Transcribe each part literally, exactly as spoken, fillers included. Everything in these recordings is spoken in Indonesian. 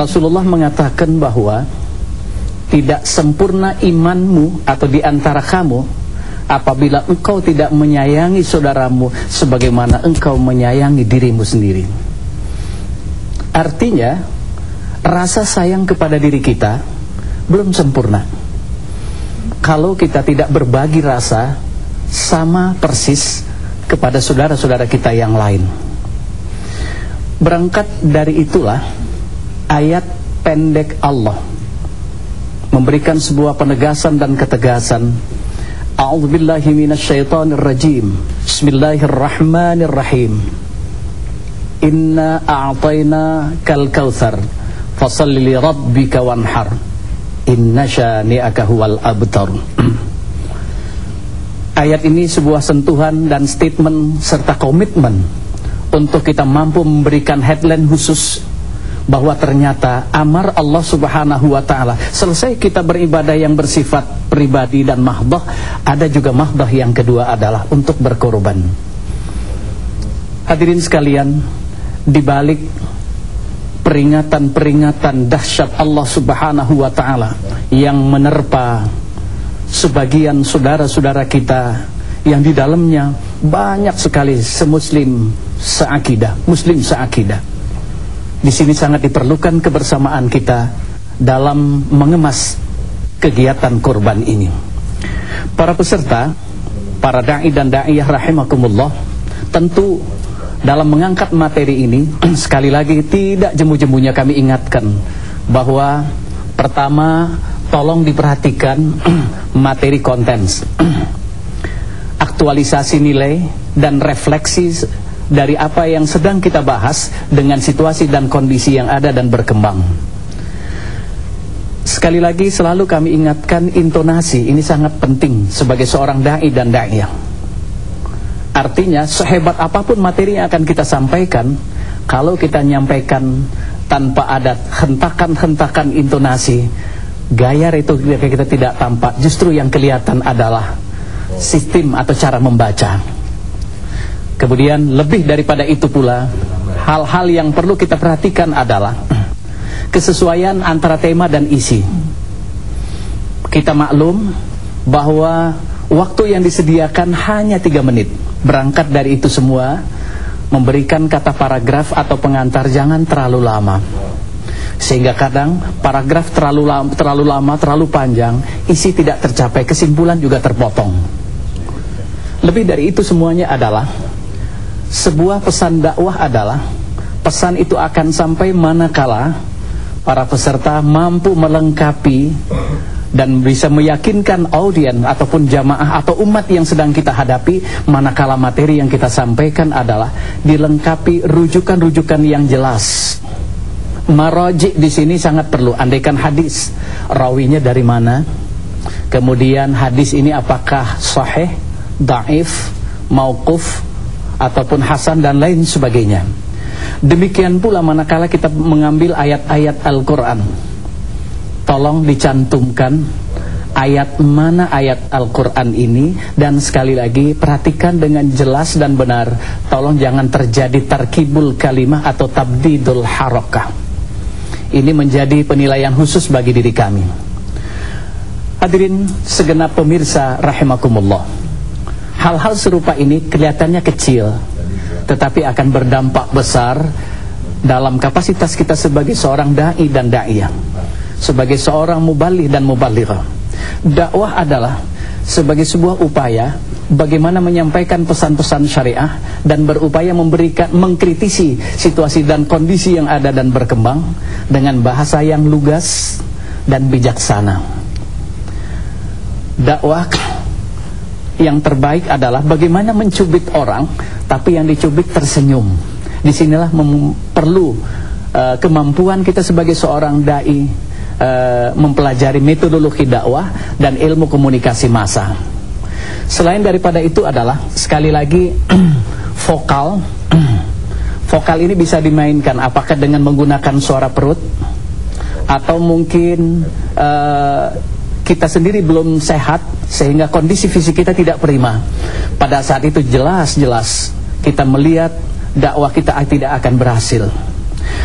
Rasulullah mengatakan bahwa tidak sempurna imanmu atau di antara kamu apabila engkau tidak menyayangi saudaramu sebagaimana engkau menyayangi dirimu sendiri. Artinya, rasa sayang kepada diri kita belum sempurna kalau kita tidak berbagi rasa sama persis kepada saudara-saudara kita yang lain. Berangkat dari itulah ayat pendek Allah memberikan sebuah penegasan dan ketegasan. A'udzubillahi minasyaitonirrajim. Bismillahirrahmanirrahim. Inna a'tayna kal kautsar fasalli li rabbika wanhar. Inna syani'aka huwal abtar. Ayat ini sebuah sentuhan dan statement serta komitmen untuk kita mampu memberikan headline khusus bahwa ternyata amar Allah Subhanahu wa ta'ala, selesai kita beribadah yang bersifat pribadi dan mahdah, ada juga mahdah yang kedua adalah untuk berkorban. Hadirin sekalian, di balik peringatan-peringatan dahsyat Allah Subhanahu wa ta'ala yang menerpa sebagian saudara-saudara kita yang di dalamnya banyak sekali semuslim seakidah, muslim seakidah. Di sini sangat diperlukan kebersamaan kita dalam mengemas kegiatan kurban ini. Para peserta, para da'i dan da'iyah rahimakumullah, tentu dalam mengangkat materi ini sekali lagi tidak jemu-jemunya kami ingatkan bahwa pertama, tolong diperhatikan materi konten, aktualisasi nilai dan refleksi dari apa yang sedang kita bahas dengan situasi dan kondisi yang ada dan berkembang. Sekali lagi selalu kami ingatkan intonasi ini sangat penting sebagai seorang da'i dan da'iyah. Artinya sehebat apapun materi yang akan kita sampaikan, kalau kita nyampaikan tanpa ada hentakan-hentakan intonasi, gaya itu kita tidak tampak, justru yang kelihatan adalah sistem atau cara membaca. Kemudian lebih daripada itu pula, hal-hal yang perlu kita perhatikan adalah kesesuaian antara tema dan isi. Kita maklum bahwa waktu yang disediakan hanya tiga menit. Berangkat dari itu semua, memberikan kata paragraf atau pengantar jangan terlalu lama, sehingga kadang paragraf terlalu lama, terlalu lama, terlalu panjang, isi tidak tercapai, kesimpulan juga terpotong. Lebih dari itu semuanya adalah sebuah pesan dakwah adalah pesan itu akan sampai manakala para peserta mampu melengkapi dan bisa meyakinkan audien ataupun jamaah atau umat yang sedang kita hadapi, manakala materi yang kita sampaikan adalah dilengkapi rujukan-rujukan yang jelas. Maraji di sini sangat perlu. Andaikan hadis, rawinya dari mana? Kemudian hadis ini apakah sahih, dhaif, mauquf ataupun hasan dan lain sebagainya. Demikian pula manakala kita mengambil ayat-ayat Al-Quran, tolong dicantumkan ayat mana ayat Al-Quran ini, dan sekali lagi perhatikan dengan jelas dan benar. Tolong jangan terjadi tarkibul kalimah atau tabdidul harakah. Ini menjadi penilaian khusus bagi diri kami. Hadirin segenap pemirsa rahimakumullah, hal-hal serupa ini kelihatannya kecil, tetapi akan berdampak besar dalam kapasitas kita sebagai seorang da'i dan da'iyah, sebagai seorang muballigh dan mubalighah. Dakwah adalah sebagai sebuah upaya bagaimana menyampaikan pesan-pesan syariah dan berupaya memberikan, mengkritisi situasi dan kondisi yang ada dan berkembang dengan bahasa yang lugas dan bijaksana. Dakwah yang terbaik adalah bagaimana mencubit orang, tapi yang dicubit tersenyum. Disinilah perlu uh, kemampuan kita sebagai seorang da'i uh, mempelajari metodologi dakwah dan ilmu komunikasi massa. Selain daripada itu adalah sekali lagi vokal. Vokal ini bisa dimainkan apakah dengan menggunakan suara perut, atau mungkin uh, kita sendiri belum sehat sehingga kondisi fisik kita tidak prima. Pada saat itu jelas-jelas kita melihat dakwah kita tidak akan berhasil.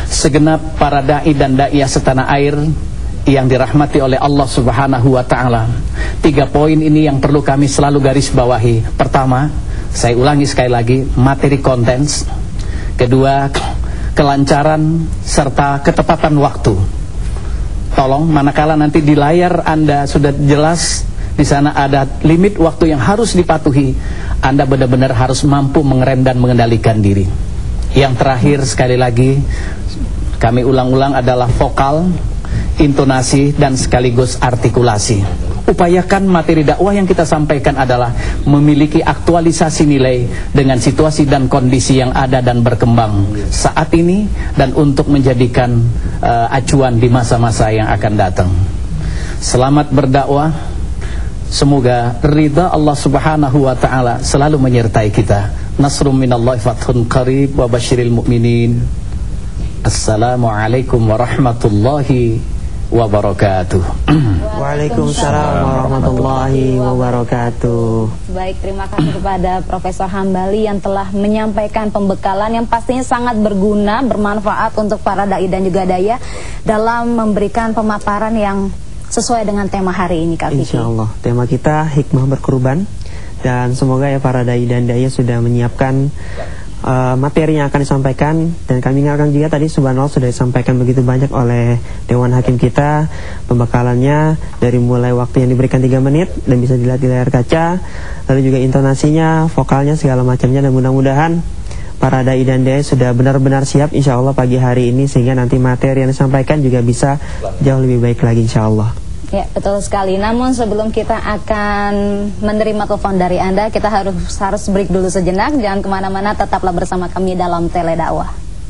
segenap para da'i dan da'iyah setanah air yang dirahmati oleh Allah Subhanahu wa ta'ala. Tiga poin ini yang perlu kami selalu garis bawahi. Pertama, saya ulangi sekali lagi, materi konten. Kedua, kelancaran serta ketepatan waktu. Tolong manakala nanti di layar Anda sudah jelas di sana ada limit waktu yang harus dipatuhi, Anda benar-benar harus mampu mengerem dan mengendalikan diri. Yang terakhir sekali lagi kami ulang-ulang adalah vokal, intonasi dan sekaligus artikulasi. Upayakan materi dakwah yang kita sampaikan adalah memiliki aktualisasi nilai dengan situasi dan kondisi yang ada dan berkembang saat ini, dan untuk menjadikan uh, acuan di masa-masa yang akan datang. Selamat berdakwah. Semoga ridha Allah Subhanahu wa ta'ala selalu menyertai kita. Nasrum minallahi fathun qarib wa basyiril mu'minin. Assalamualaikum warahmatullahi wabarakatuh. Waalaikumsalam warahmatullahi wabarakatuh. Baik, terima kasih kepada Profesor Hambali yang telah menyampaikan pembekalan yang pastinya sangat berguna, bermanfaat untuk para dai dan juga daya dalam memberikan pemaparan yang sesuai dengan tema hari ini, Kak Vicky. Insya Allah, tema kita hikmah berkurban. Dan semoga ya para dai dan daya sudah menyiapkan uh, materi yang akan disampaikan. Dan kami ingatkan juga tadi subhanallah sudah disampaikan begitu banyak oleh Dewan Hakim kita. Pembekalannya dari mulai waktu yang diberikan tiga menit dan bisa dilihat di layar kaca, lalu juga intonasinya, vokalnya, segala macamnya. Dan mudah-mudahan para dai dan daya sudah benar-benar siap insya Allah pagi hari ini, sehingga nanti materi yang disampaikan juga bisa jauh lebih baik lagi insya Allah. Ya, betul sekali. Namun sebelum kita akan menerima telepon dari Anda, kita harus harus break dulu sejenak. Jangan kemana-mana, tetaplah bersama kami dalam Tele Dakwah.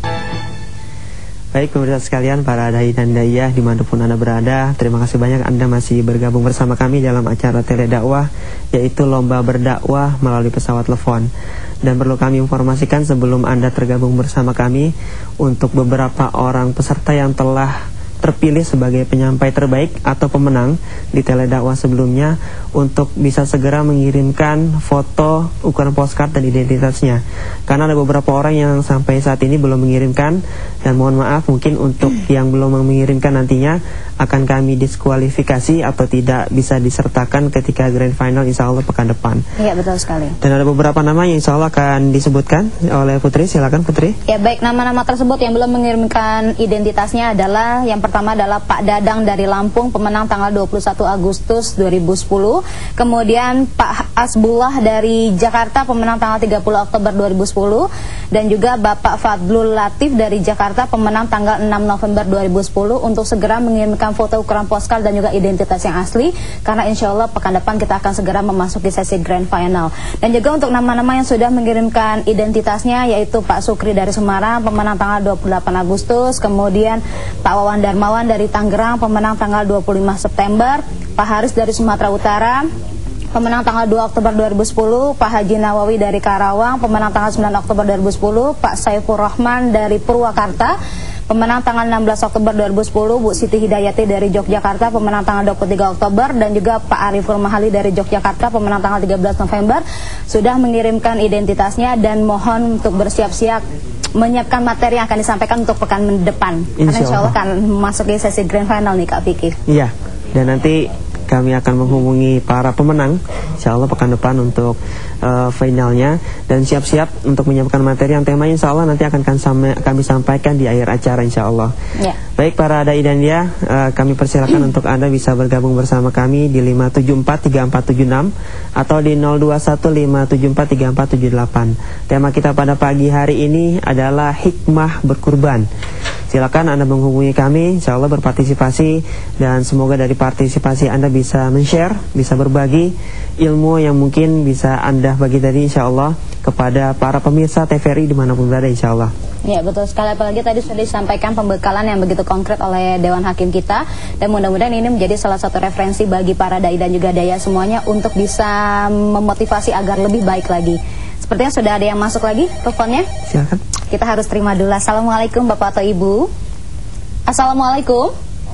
Baik pemirsa sekalian, para dai dan daiyah dimanapun Anda berada, terima kasih banyak Anda masih bergabung bersama kami dalam acara Tele Dakwah, yaitu lomba berdakwah melalui pesawat telepon. Dan perlu kami informasikan sebelum Anda tergabung bersama kami, untuk beberapa orang peserta yang telah terpilih sebagai penyampai terbaik atau pemenang di Tele Dakwah sebelumnya, untuk bisa segera mengirimkan foto, ukuran postcard dan identitasnya. Karena ada beberapa orang yang sampai saat ini belum mengirimkan, dan mohon maaf mungkin untuk yang belum mengirimkan nantinya akan kami diskualifikasi atau tidak bisa disertakan ketika grand final insya Allah pekan depan. Iya, betul sekali. Dan ada beberapa nama yang insya Allah akan disebutkan oleh Putri. Silakan Putri. Ya baik, nama-nama tersebut yang belum mengirimkan identitasnya adalah, yang pertama adalah Pak Dadang dari Lampung, pemenang tanggal dua puluh satu Agustus dua ribu sepuluh. Kemudian Pak Asbullah dari Jakarta, pemenang tanggal tiga puluh Oktober dua ribu sepuluh. Dan juga Bapak Fadlul Latif dari Jakarta, pemenang tanggal enam November dua ribu sepuluh, untuk segera mengirimkan foto, ukuran postcard dan juga identitas yang asli, karena insya Allah pekan depan kita akan segera memasuki sesi grand final. Dan juga untuk nama-nama yang sudah mengirimkan identitasnya, yaitu Pak Sukri dari Semarang, pemenang tanggal dua puluh delapan Agustus. Kemudian Pak Wawan Darmawan dari Tangerang, pemenang tanggal dua puluh lima September. Pak Haris dari Sumatera Utara, pemenang tanggal dua Oktober dua ribu sepuluh. Pak Haji Nawawi dari Karawang, pemenang tanggal sembilan Oktober dua ribu sepuluh. Pak Saifur Rahman dari Purwakarta, pemenang tanggal enam belas Oktober dua ribu sepuluh. Bu Siti Hidayati dari Yogyakarta, pemenang tanggal dua puluh tiga Oktober. Dan juga Pak Arifur Mahali dari Yogyakarta, pemenang tanggal tiga belas November, sudah mengirimkan identitasnya. Dan mohon untuk bersiap-siap menyiapkan materi yang akan disampaikan untuk pekan depan, karena insya Allah akan memasuki sesi grand final nih Kak Vicky. Iya, dan nanti kami akan menghubungi para pemenang insya Allah pekan depan untuk uh, finalnya. Dan siap-siap untuk menyiapkan materi yang temanya insya Allah nanti akan kami sampaikan di akhir acara insya Allah. Ya. Baik para dai dan dia, uh, kami persilakan untuk Anda bisa bergabung bersama kami di lima tujuh empat tiga empat tujuh enam atau di nol dua satu lima tujuh empat tiga empat tujuh delapan. Tema kita pada pagi hari ini adalah hikmah berkurban. Silakan Anda menghubungi kami, insya Allah berpartisipasi, dan semoga dari partisipasi Anda bisa men-share, bisa berbagi ilmu yang mungkin bisa Anda bagi tadi insya Allah kepada para pemirsa T V R I dimanapun berada insya Allah. Ya betul sekali, apalagi tadi sudah disampaikan pembekalan yang begitu konkret oleh Dewan Hakim kita, dan mudah-mudahan ini menjadi salah satu referensi bagi para dai dan juga daya semuanya untuk bisa memotivasi agar lebih baik lagi. Sepertinya sudah ada yang masuk lagi teleponnya. Silakan. Kita harus terima dulu. Assalamualaikum Bapak atau Ibu. Assalamualaikum.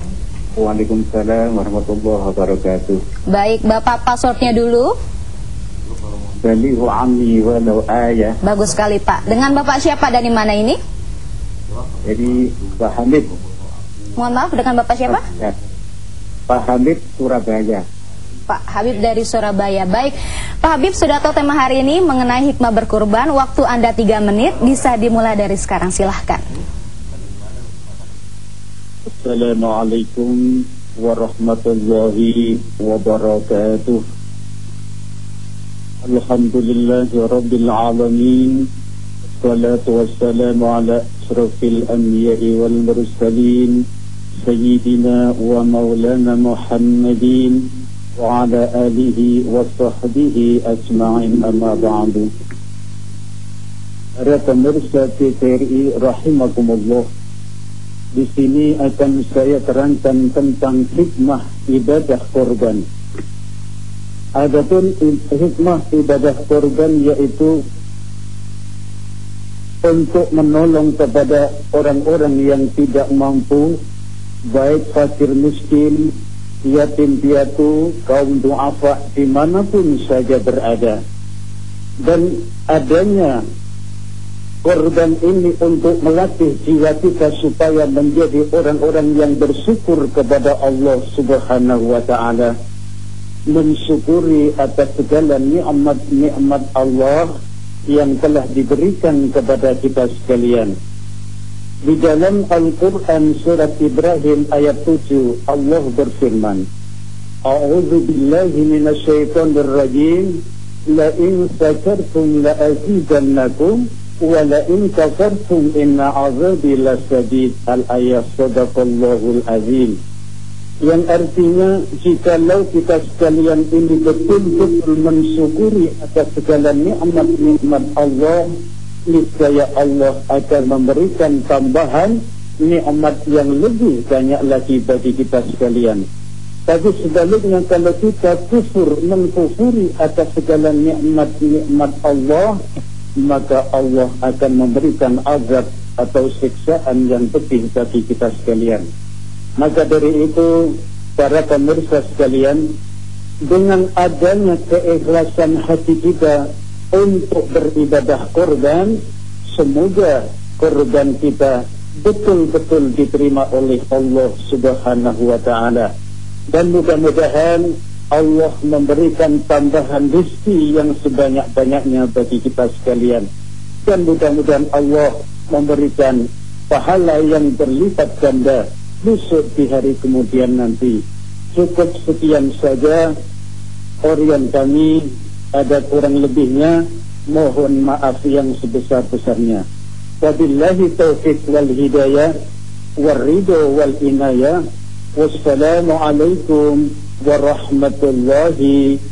Waalaikumsalam warahmatullahi wabarakatuh. Baik, Bapak passwordnya dulu. Bali wa ammi wa law ayah. Bagus sekali Pak. Dengan Bapak siapa dan di mana ini? Jadi Pak Hamid. Mohon maaf, dengan Bapak siapa? Ya. Pak Hamid Surabaya. Pak Habib dari Surabaya. Baik, Pak Habib sudah tahu tema hari ini mengenai hikmah berkurban. Waktu Anda tiga menit, bisa dimulai dari sekarang, silahkan. Assalamualaikum warahmatullahi wabarakatuh. Alhamdulillahi rabbil alamin. Wassalatu wassalamu ala asrafil anbiya'i wal mursalin Sayyidina wa maulana Muhammadin wa ala alihi wa sahbihi ajma'in, amma ba'du. Para pemirsa T V R I rahimakumullah, di sini akan saya terangkan tentang hikmah ibadah korban. Adapun hikmah ibadah korban yaitu untuk menolong kepada orang-orang yang tidak mampu, baik fakir miskin, yatim piatu, kaum du'afa, dimanapun saja berada. Dan adanya korban ini untuk melatih jiwa kita supaya menjadi orang-orang yang bersyukur kepada Allah Subhanahu wa ta'ala, mensyukuri atas segala nikmat-nikmat Allah yang telah diberikan kepada kita sekalian. Di dalam Al-Quran surat Ibrahim ayat tujuh, Allah berfirman, A'udzu billahi minasyaitonir rajim, la in syakartum la azidannakum wa la in kafartum inna 'adzabi lasyadid. Al-ayat, sadaqallahul azim. Yang artinya, jikalau kita sekalian ini betul-betul mensyukuri atas segala nikmat-nikmat Allah, niscaya Allah akan memberikan tambahan nikmat yang lebih banyak lagi bagi kita sekalian. Tapi sebaliknya, kalau kita kufur, mengkufuri atas segala nikmat-nikmat Allah, maka Allah akan memberikan azab atau siksaan yang pedih bagi kita sekalian. Maka dari itu, para pemirsa sekalian, dengan adanya keikhlasan hati kita untuk beribadah korban, semoga korban kita betul-betul diterima oleh Allah Subhanahu wa ta'ala. Dan mudah-mudahan Allah memberikan tambahan rezeki yang sebanyak-banyaknya bagi kita sekalian. Dan mudah-mudahan Allah memberikan pahala yang berlipat ganda besok di hari kemudian nanti. Cukup sekian saja Orion kami, ada kurang lebihnya mohon maaf yang sebesar-besarnya. Wabillahi taufiq wal hidayah wal ridho wal inayah. Wassalamualaikum warahmatullahi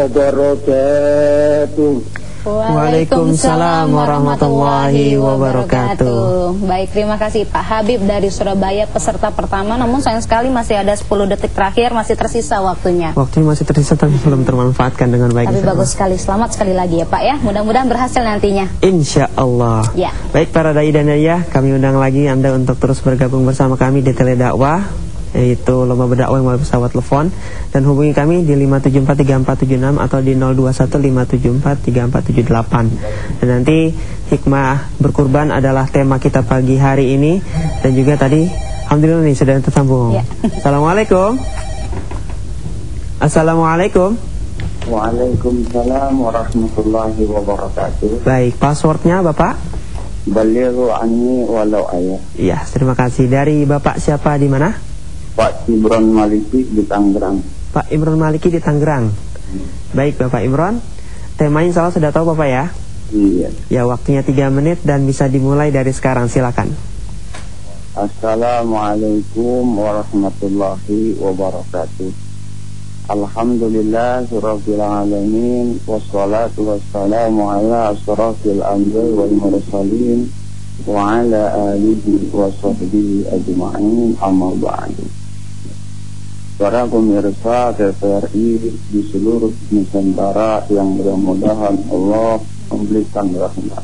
wabarakatuh. Waalaikumsalam warahmatullahi wabarakatuh. Baik, terima kasih Pak Habib dari Surabaya, peserta pertama. Namun sayang sekali masih ada sepuluh detik terakhir, masih tersisa waktunya. Waktunya masih tersisa tapi belum termanfaatkan dengan baik. Tapi bagus sekali, selamat sekali lagi ya Pak ya. Mudah-mudahan berhasil nantinya, Insya Allah ya. Baik para dai dan daiyah, kami undang lagi Anda untuk terus bergabung bersama kami di Teledakwah, yaitu lomba berdakwah yang melalui pesawat telepon, dan hubungi kami di lima tujuh empat tiga empat tujuh enam atau di nol dua satu lima tujuh empat tiga empat tujuh delapan. Dan nanti hikmah berkurban adalah tema kita pagi hari ini. Dan juga tadi alhamdulillah nih sudah tersambung ya. Assalamualaikum. Assalamualaikum. Waalaikumsalam warahmatullahi wabarakatuh. Baik, passwordnya Bapak? Balighu anni walau ayah. Iya, terima kasih. Dari Bapak siapa, di mana? Pak Imron Maliki di Tangerang. Pak Imron Maliki di Tangerang. Baik Bapak Imron, temanya salah sudah tahu Bapak ya? Iya. Ya, waktunya tiga menit dan bisa dimulai dari sekarang, silakan. Assalamualaikum warahmatullahi wabarakatuh. Alhamdulillah rabbil alamin, wassalatu wassalamu ala asrafil anbiya'i wal mursalin wa ala alihi wa sahbihi ajma'in, amma ba'du. Para pemirsa T V R I di seluruh Nusantara yang mudah-mudahan Allah memberikan rahmat.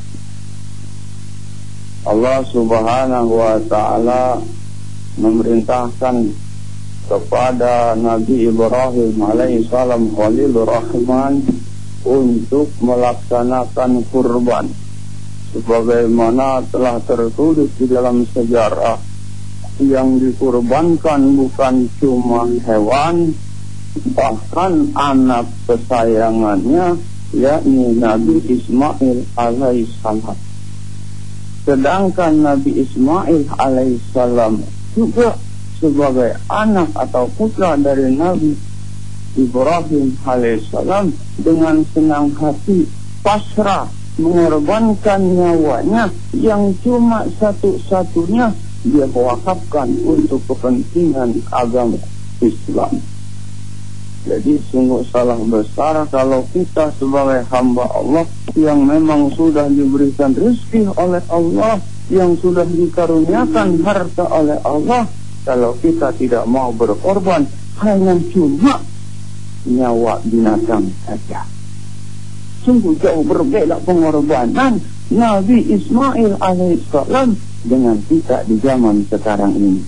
Allah Subhanahu wa ta'ala memerintahkan kepada Nabi Ibrahim alaihissalam Khalilur Rahman untuk melaksanakan kurban sebagaimana telah tertulis di dalam sejarah, yang dikurbankan bukan cuma hewan, bahkan anak kesayangannya, yakni Nabi Ismail alaihissalam. Sedangkan Nabi Ismail alaihissalam juga sebagai anak atau putra dari Nabi Ibrahim alaihissalam dengan senang hati pasrah mengorbankan nyawanya yang cuma satu-satunya dia wakafkan untuk kepentingan agama Islam. Jadi sungguh salah besar kalau kita sebagai hamba Allah yang memang sudah diberikan rezeki oleh Allah, yang sudah dikaruniakan harta oleh Allah, kalau kita tidak mau berkorban hanya cuma nyawa binatang saja. Sungguh jauh berbeda pengorbanan Nabi Ismail alaihissalam dengan kita di zaman sekarang ini.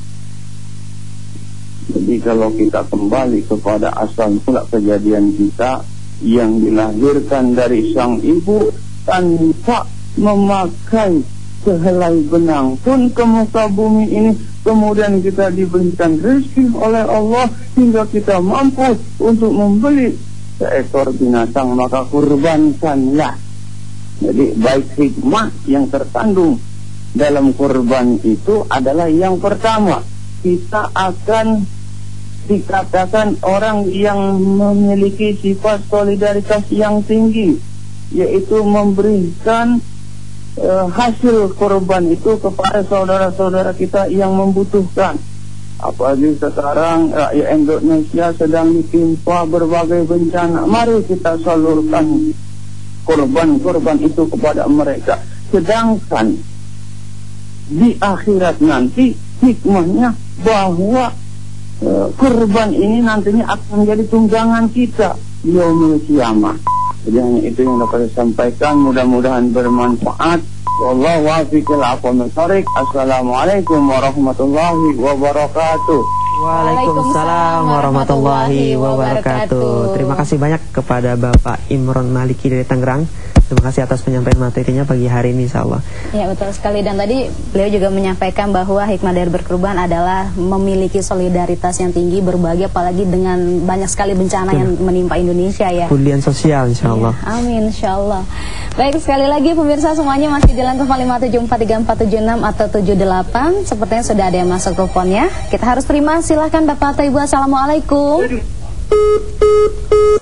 Jadi kalau kita kembali kepada asal mula kejadian kita yang dilahirkan dari sang ibu tanpa memakai sehelai benang pun ke muka bumi ini, kemudian kita diberikan rezeki oleh Allah hingga kita mampu untuk membeli seekor binatang, maka kurbankanlah. Jadi baik hikmah yang terkandung dalam kurban itu adalah yang pertama, kita akan dikatakan orang yang memiliki sifat solidaritas yang tinggi, yaitu memberikan uh, hasil kurban itu kepada saudara-saudara kita yang membutuhkan. Apalagi sekarang rakyat Indonesia sedang ditimpa berbagai bencana, mari kita salurkan kurban-kurban itu kepada mereka. Sedangkan di akhirat nanti hikmahnya bahwa uh, kurban ini nantinya akan menjadi tunggangan kita di yaumul qiyamah. Jadi hanya itu yang dapat saya sampaikan, mudah-mudahan bermanfaat. Wallahu wafiqil aqwamit thoriq. Assalamualaikum warahmatullahi wabarakatuh. Waalaikumsalam warahmatullahi wabarakatuh. Terima kasih banyak kepada Bapak Imron Maliki dari Tangerang. Terima kasih atas penyampaian materinya pagi hari ini, insyaallah. Ya, betul sekali. Dan tadi beliau juga menyampaikan bahwa hikmah dari berkurban adalah memiliki solidaritas yang tinggi, berbagi apalagi dengan banyak sekali bencana yang menimpa Indonesia ya. Pemulihan sosial, insyaallah. Ya, amin, insyaallah. Baik, sekali lagi pemirsa semuanya masih di telepon lima tujuh empat tiga empat tujuh enam atau tujuh delapan. Sepertinya sudah ada yang masuk teleponnya. Kita harus terima. Silahkan Bapak atau Ibu. Assalamualaikum.